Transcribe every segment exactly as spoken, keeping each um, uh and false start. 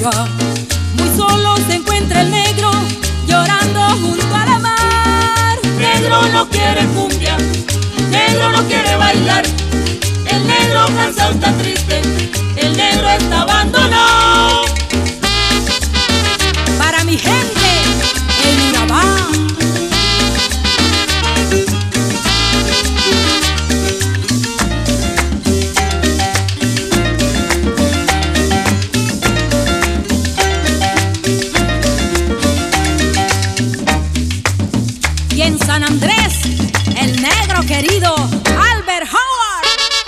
cumbia. Muy solo se encuentra el negro llorando junto a la mar. Negro no quiere cumbia, negro no quiere bailar. El negro cansado está triste, el negro está abandonado. Para mi gente en Urabá. Y en San Andrés, el negro querido Albert Howard.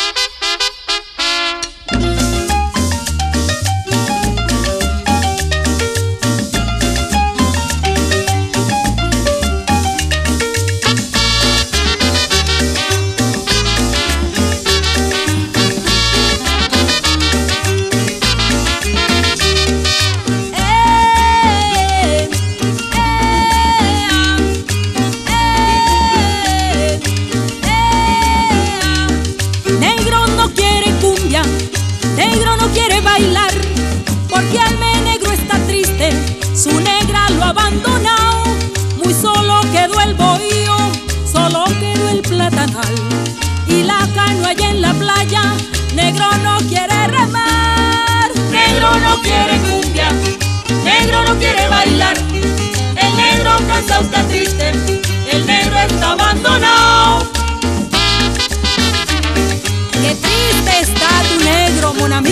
Negro no quiere bailar, porque al negro está triste, su negra lo ha abandonado. Muy solo quedó el bohío, solo quedó el platanal y la canoa allá en la playa. Negro no quiere remar. Negro no quiere cumbia, negro no quiere bailar. El negro cansado está triste, el negro está abandonado. Qué triste está tu negro, mon ami.